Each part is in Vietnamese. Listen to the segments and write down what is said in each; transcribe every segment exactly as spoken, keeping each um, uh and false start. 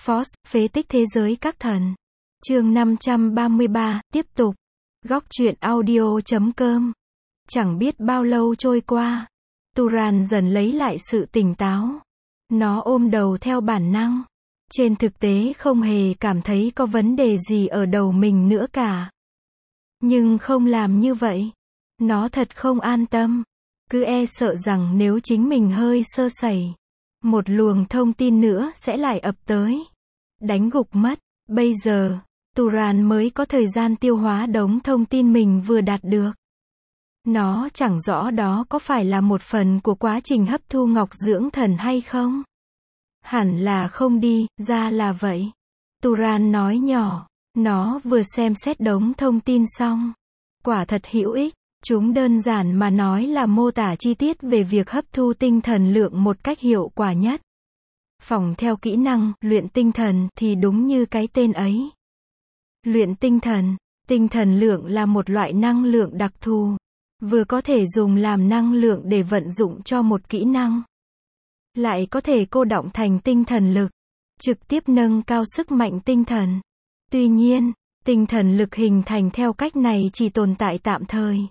Force, phế tích thế giới các thần. Chương năm trăm ba mươi ba, tiếp tục. Góc truyện audio chấm com. Chẳng biết bao lâu trôi qua, Turan dần lấy lại sự tỉnh táo. Nó ôm đầu theo bản năng. Trên thực tế không hề cảm thấy có vấn đề gì ở đầu mình nữa cả. Nhưng không làm như vậy, nó thật không an tâm. Cứ e sợ rằng nếu chính mình hơi sơ sẩy, một luồng thông tin nữa sẽ lại ập tới, đánh gục mất. Bây giờ, Turan mới có thời gian tiêu hóa đống thông tin mình vừa đạt được. Nó chẳng rõ đó có phải là một phần của quá trình hấp thu ngọc dưỡng thần hay không. Hẳn là không đi, ra là vậy. Turan nói nhỏ. Nó vừa xem xét đống thông tin xong. Quả thật hữu ích. Chúng đơn giản mà nói là mô tả chi tiết về việc hấp thu tinh thần lượng một cách hiệu quả nhất. Phỏng theo kỹ năng luyện tinh thần thì đúng như cái tên ấy. Luyện tinh thần, tinh thần lượng là một loại năng lượng đặc thù, vừa có thể dùng làm năng lượng để vận dụng cho một kỹ năng, lại có thể cô đọng thành tinh thần lực, trực tiếp nâng cao sức mạnh tinh thần. Tuy nhiên, tinh thần lực hình thành theo cách này chỉ tồn tại tạm thời.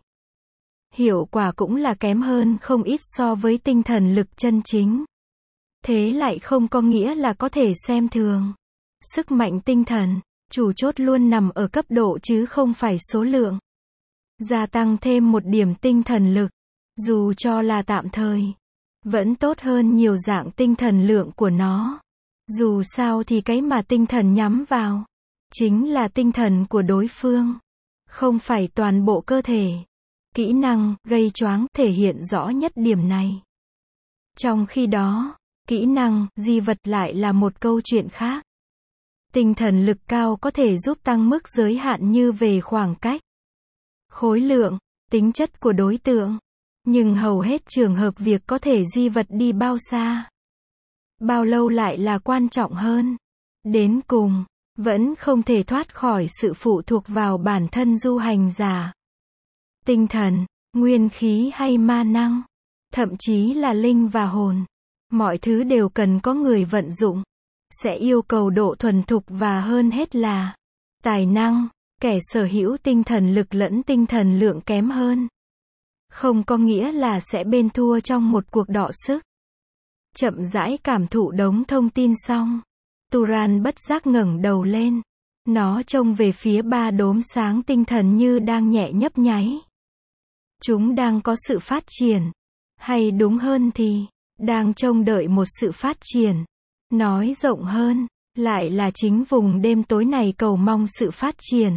Hiệu quả cũng là kém hơn không ít so với tinh thần lực chân chính. Thế lại không có nghĩa là có thể xem thường. Sức mạnh tinh thần, chủ chốt luôn nằm ở cấp độ chứ không phải số lượng. Gia tăng thêm một điểm tinh thần lực, dù cho là tạm thời, vẫn tốt hơn nhiều dạng tinh thần lượng của nó. Dù sao thì cái mà tinh thần nhắm vào, chính là tinh thần của đối phương, không phải toàn bộ cơ thể. Kỹ năng, gây choáng, thể hiện rõ nhất điểm này. Trong khi đó, kỹ năng, di vật lại là một câu chuyện khác. Tinh thần lực cao có thể giúp tăng mức giới hạn như về khoảng cách, khối lượng, tính chất của đối tượng. Nhưng hầu hết trường hợp việc có thể di vật đi bao xa, bao lâu lại là quan trọng hơn. Đến cùng, vẫn không thể thoát khỏi sự phụ thuộc vào bản thân du hành giả. Tinh thần, nguyên khí hay ma năng, thậm chí là linh và hồn, mọi thứ đều cần có người vận dụng, sẽ yêu cầu độ thuần thục và hơn hết là tài năng. Kẻ sở hữu tinh thần lực lẫn tinh thần lượng kém hơn, không có nghĩa là sẽ bên thua trong một cuộc đọ sức. Chậm rãi cảm thụ đống thông tin xong, Turan bất giác ngẩng đầu lên. Nó trông về phía ba đốm sáng tinh thần như đang nhẹ nhấp nháy. Chúng đang có sự phát triển, hay đúng hơn thì, đang trông đợi một sự phát triển. Nói rộng hơn, lại là chính vùng đêm tối này cầu mong sự phát triển.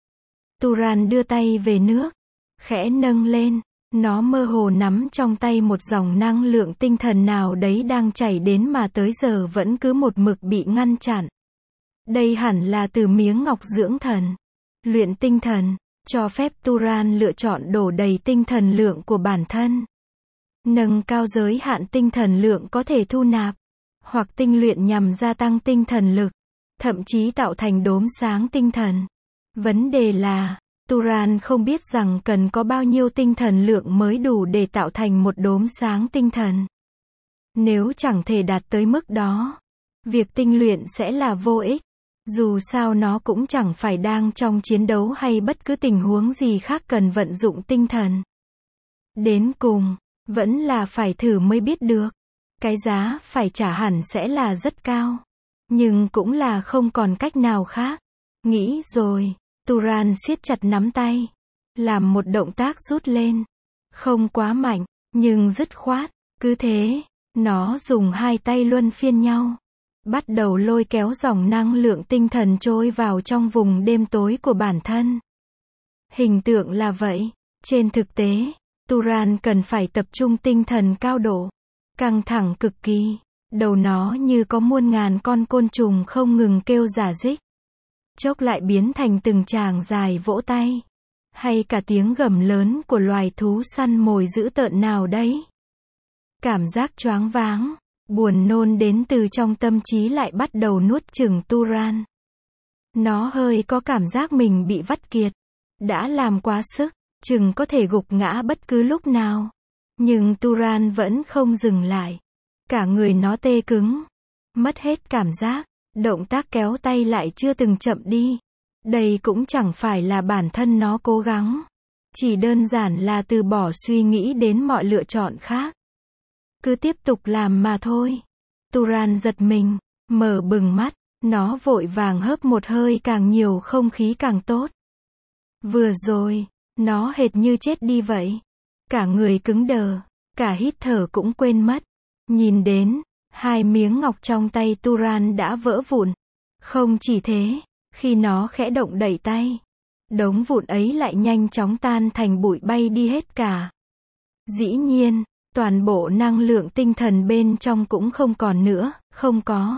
Turan đưa tay về nước, khẽ nâng lên. Nó mơ hồ nắm trong tay một dòng năng lượng tinh thần nào đấy đang chảy đến mà tới giờ vẫn cứ một mực bị ngăn chặn. Đây hẳn là từ miếng ngọc dưỡng thần. Luyện tinh thần, cho phép Turan lựa chọn đổ đầy tinh thần lượng của bản thân. Nâng cao giới hạn tinh thần lượng có thể thu nạp, hoặc tinh luyện nhằm gia tăng tinh thần lực, thậm chí tạo thành đốm sáng tinh thần. Vấn đề là, Turan không biết rằng cần có bao nhiêu tinh thần lượng mới đủ để tạo thành một đốm sáng tinh thần. Nếu chẳng thể đạt tới mức đó, việc tinh luyện sẽ là vô ích. Dù sao nó cũng chẳng phải đang trong chiến đấu hay bất cứ tình huống gì khác cần vận dụng tinh thần. Đến cùng, vẫn là phải thử mới biết được. Cái giá phải trả hẳn sẽ là rất cao. Nhưng cũng là không còn cách nào khác. Nghĩ rồi, Turan siết chặt nắm tay, làm một động tác rút lên. Không quá mạnh, nhưng dứt khoát. Cứ thế, nó dùng hai tay luân phiên nhau, bắt đầu lôi kéo dòng năng lượng tinh thần trôi vào trong vùng đêm tối của bản thân. Hình tượng là vậy. Trên thực tế, Turan cần phải tập trung tinh thần cao độ, căng thẳng cực kỳ. Đầu nó như có muôn ngàn con côn trùng không ngừng kêu rả rích. Chốc lại biến thành từng tràng dài vỗ tay, hay cả tiếng gầm lớn của loài thú săn mồi dữ tợn nào đấy. Cảm giác choáng váng, buồn nôn đến từ trong tâm trí lại bắt đầu nuốt chửng Turan. Nó hơi có cảm giác mình bị vắt kiệt, đã làm quá sức, chừng có thể gục ngã bất cứ lúc nào. Nhưng Turan vẫn không dừng lại. Cả người nó tê cứng, mất hết cảm giác. Động tác kéo tay lại chưa từng chậm đi. Đây cũng chẳng phải là bản thân nó cố gắng. Chỉ đơn giản là từ bỏ suy nghĩ đến mọi lựa chọn khác. Cứ tiếp tục làm mà thôi. Turan giật mình, mở bừng mắt, nó vội vàng hớp một hơi càng nhiều không khí càng tốt. Vừa rồi, nó hệt như chết đi vậy. Cả người cứng đờ, cả hít thở cũng quên mất. Nhìn đến, hai miếng ngọc trong tay Turan đã vỡ vụn. Không chỉ thế, khi nó khẽ động đẩy tay, đống vụn ấy lại nhanh chóng tan thành bụi bay đi hết cả. Dĩ nhiên, toàn bộ năng lượng tinh thần bên trong cũng không còn nữa, không có.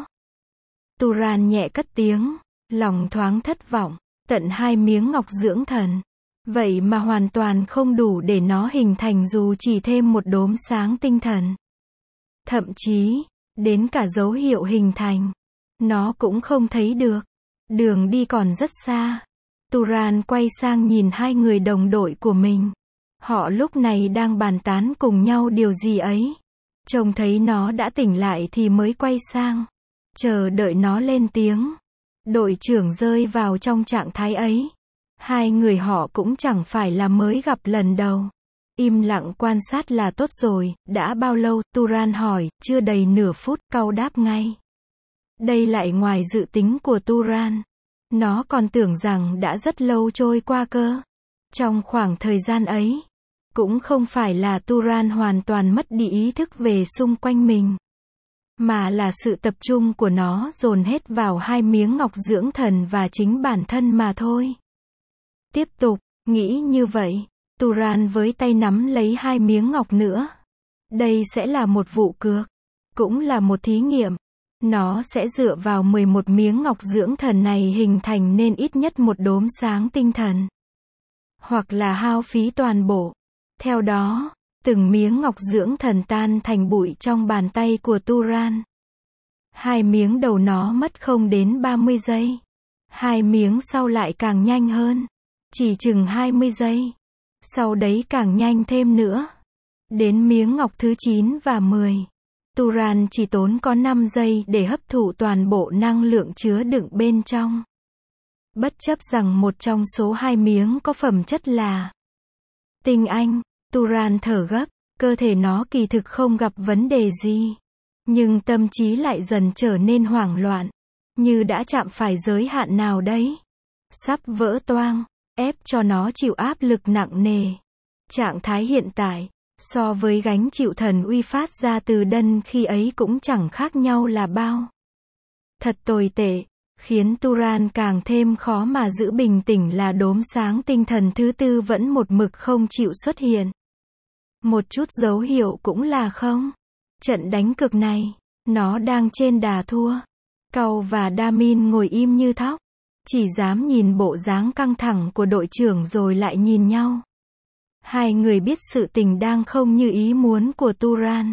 Turan nhẹ cất tiếng, lòng thoáng thất vọng, tận hai miếng ngọc dưỡng thần. Vậy mà hoàn toàn không đủ để nó hình thành dù chỉ thêm một đốm sáng tinh thần. Thậm chí, đến cả dấu hiệu hình thành, nó cũng không thấy được. Đường đi còn rất xa. Turan quay sang nhìn hai người đồng đội của mình. Họ lúc này đang bàn tán cùng nhau điều gì ấy. Trông thấy nó đã tỉnh lại thì mới quay sang, chờ đợi nó lên tiếng. Đội trưởng rơi vào trong trạng thái ấy. Hai người họ cũng chẳng phải là mới gặp lần đầu. Im lặng quan sát là tốt rồi. Đã bao lâu? Turan hỏi. Chưa đầy nửa phút, cau đáp ngay. Đây lại ngoài dự tính của Turan. Nó còn tưởng rằng đã rất lâu trôi qua cơ. Trong khoảng thời gian ấy, cũng không phải là Turan hoàn toàn mất đi ý thức về xung quanh mình, mà là sự tập trung của nó dồn hết vào hai miếng ngọc dưỡng thần và chính bản thân mà thôi. Tiếp tục, nghĩ như vậy, Turan với tay nắm lấy hai miếng ngọc nữa. Đây sẽ là một vụ cược, cũng là một thí nghiệm. Nó sẽ dựa vào mười một miếng ngọc dưỡng thần này hình thành nên ít nhất một đốm sáng tinh thần. Hoặc là hao phí toàn bộ. Theo đó, từng miếng ngọc dưỡng thần tan thành bụi trong bàn tay của Turan. Hai miếng đầu nó mất không đến ba mươi giây. Hai miếng sau lại càng nhanh hơn. Chỉ chừng hai mươi giây. Sau đấy càng nhanh thêm nữa. Đến miếng ngọc thứ chín và mười. Turan chỉ tốn có năm giây để hấp thụ toàn bộ năng lượng chứa đựng bên trong. Bất chấp rằng một trong số hai miếng có phẩm chất là tinh anh, Turan thở gấp, cơ thể nó kỳ thực không gặp vấn đề gì. Nhưng tâm trí lại dần trở nên hoảng loạn, như đã chạm phải giới hạn nào đấy. Sắp vỡ toang, ép cho nó chịu áp lực nặng nề. Trạng thái hiện tại, so với gánh chịu thần uy phát ra từ đân khi ấy cũng chẳng khác nhau là bao. Thật tồi tệ, khiến Turan càng thêm khó mà giữ bình tĩnh là đốm sáng tinh thần thứ tư vẫn một mực không chịu xuất hiện. Một chút dấu hiệu cũng là không. Trận đánh cược này, nó đang trên đà thua. Cau và Damin ngồi im như thóc, chỉ dám nhìn bộ dáng căng thẳng của đội trưởng rồi lại nhìn nhau. Hai người biết sự tình đang không như ý muốn của Turan,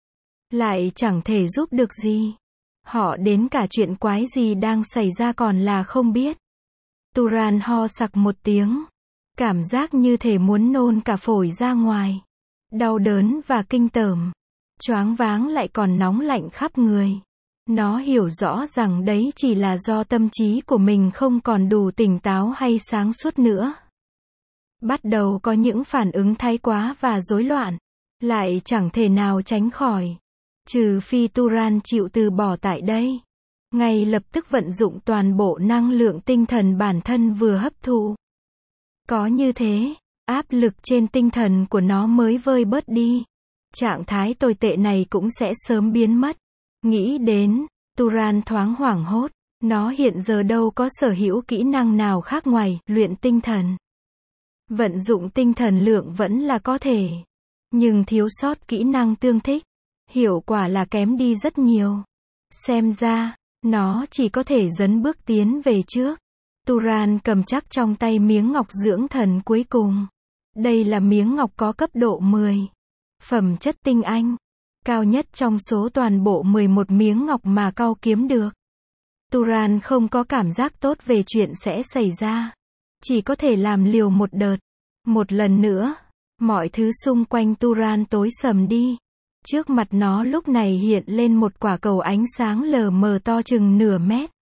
lại chẳng thể giúp được gì. Họ đến cả chuyện quái gì đang xảy ra còn là không biết. Turan ho sặc một tiếng, cảm giác như thể muốn nôn cả phổi ra ngoài. Đau đớn và kinh tởm, choáng váng lại còn nóng lạnh khắp người. Nó hiểu rõ rằng đấy chỉ là do tâm trí của mình không còn đủ tỉnh táo hay sáng suốt nữa. Bắt đầu có những phản ứng thái quá và rối loạn, lại chẳng thể nào tránh khỏi. Trừ phi Turan chịu từ bỏ tại đây. Ngay lập tức vận dụng toàn bộ năng lượng tinh thần bản thân vừa hấp thụ. Có như thế, áp lực trên tinh thần của nó mới vơi bớt đi. Trạng thái tồi tệ này cũng sẽ sớm biến mất. Nghĩ đến, Turan thoáng hoảng hốt. Nó hiện giờ đâu có sở hữu kỹ năng nào khác ngoài luyện tinh thần. Vận dụng tinh thần lượng vẫn là có thể, nhưng thiếu sót kỹ năng tương thích. Hiệu quả là kém đi rất nhiều. Xem ra, nó chỉ có thể dấn bước tiến về trước. Turan cầm chắc trong tay miếng ngọc dưỡng thần cuối cùng. Đây là miếng ngọc có cấp độ mười. Phẩm chất tinh anh. Cao nhất trong số toàn bộ mười một miếng ngọc mà Cau kiếm được. Turan không có cảm giác tốt về chuyện sẽ xảy ra. Chỉ có thể làm liều một đợt. Một lần nữa, mọi thứ xung quanh Turan tối sầm đi. Trước mặt nó lúc này hiện lên một quả cầu ánh sáng lờ mờ to chừng nửa mét.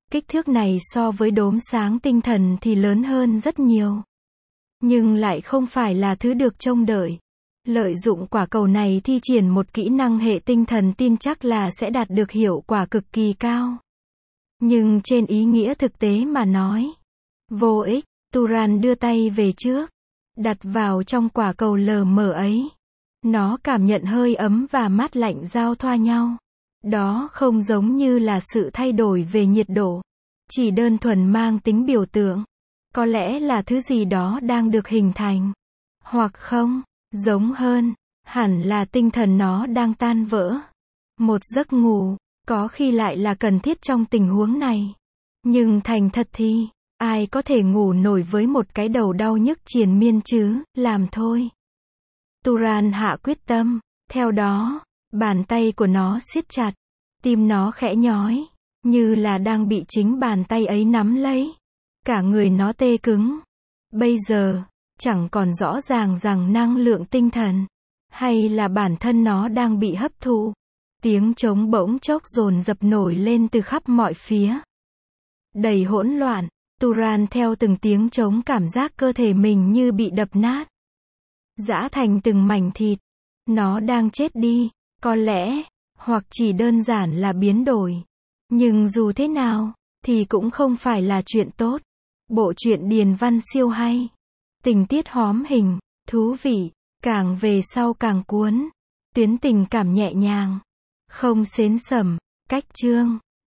Kích thước này so với đốm sáng tinh thần thì lớn hơn rất nhiều. Nhưng lại không phải là thứ được trông đợi. Lợi dụng quả cầu này thi triển một kỹ năng hệ tinh thần tin chắc là sẽ đạt được hiệu quả cực kỳ cao. Nhưng trên ý nghĩa thực tế mà nói, vô ích. Turan đưa tay về trước, đặt vào trong quả cầu lờ mờ ấy. Nó cảm nhận hơi ấm và mát lạnh giao thoa nhau. Đó không giống như là sự thay đổi về nhiệt độ, chỉ đơn thuần mang tính biểu tượng. Có lẽ là thứ gì đó đang được hình thành. Hoặc không, giống hơn, hẳn là tinh thần nó đang tan vỡ. Một giấc ngủ, có khi lại là cần thiết trong tình huống này. Nhưng thành thật thì, ai có thể ngủ nổi với một cái đầu đau nhức triền miên chứ, làm thôi. Turan hạ quyết tâm, theo đó, bàn tay của nó siết chặt, tim nó khẽ nhói, như là đang bị chính bàn tay ấy nắm lấy. Cả người nó tê cứng. Bây giờ, chẳng còn rõ ràng rằng năng lượng tinh thần, hay là bản thân nó đang bị hấp thụ. Tiếng trống bỗng chốc dồn dập nổi lên từ khắp mọi phía. Đầy hỗn loạn, Turan theo từng tiếng trống cảm giác cơ thể mình như bị đập nát. Giã thành từng mảnh thịt. Nó đang chết đi, có lẽ, hoặc chỉ đơn giản là biến đổi. Nhưng dù thế nào, thì cũng không phải là chuyện tốt. Bộ truyện điền văn siêu hay. Tình tiết hóm hình, thú vị, càng về sau càng cuốn. Tuyến tình cảm nhẹ nhàng, không xến sẩm, cách chương.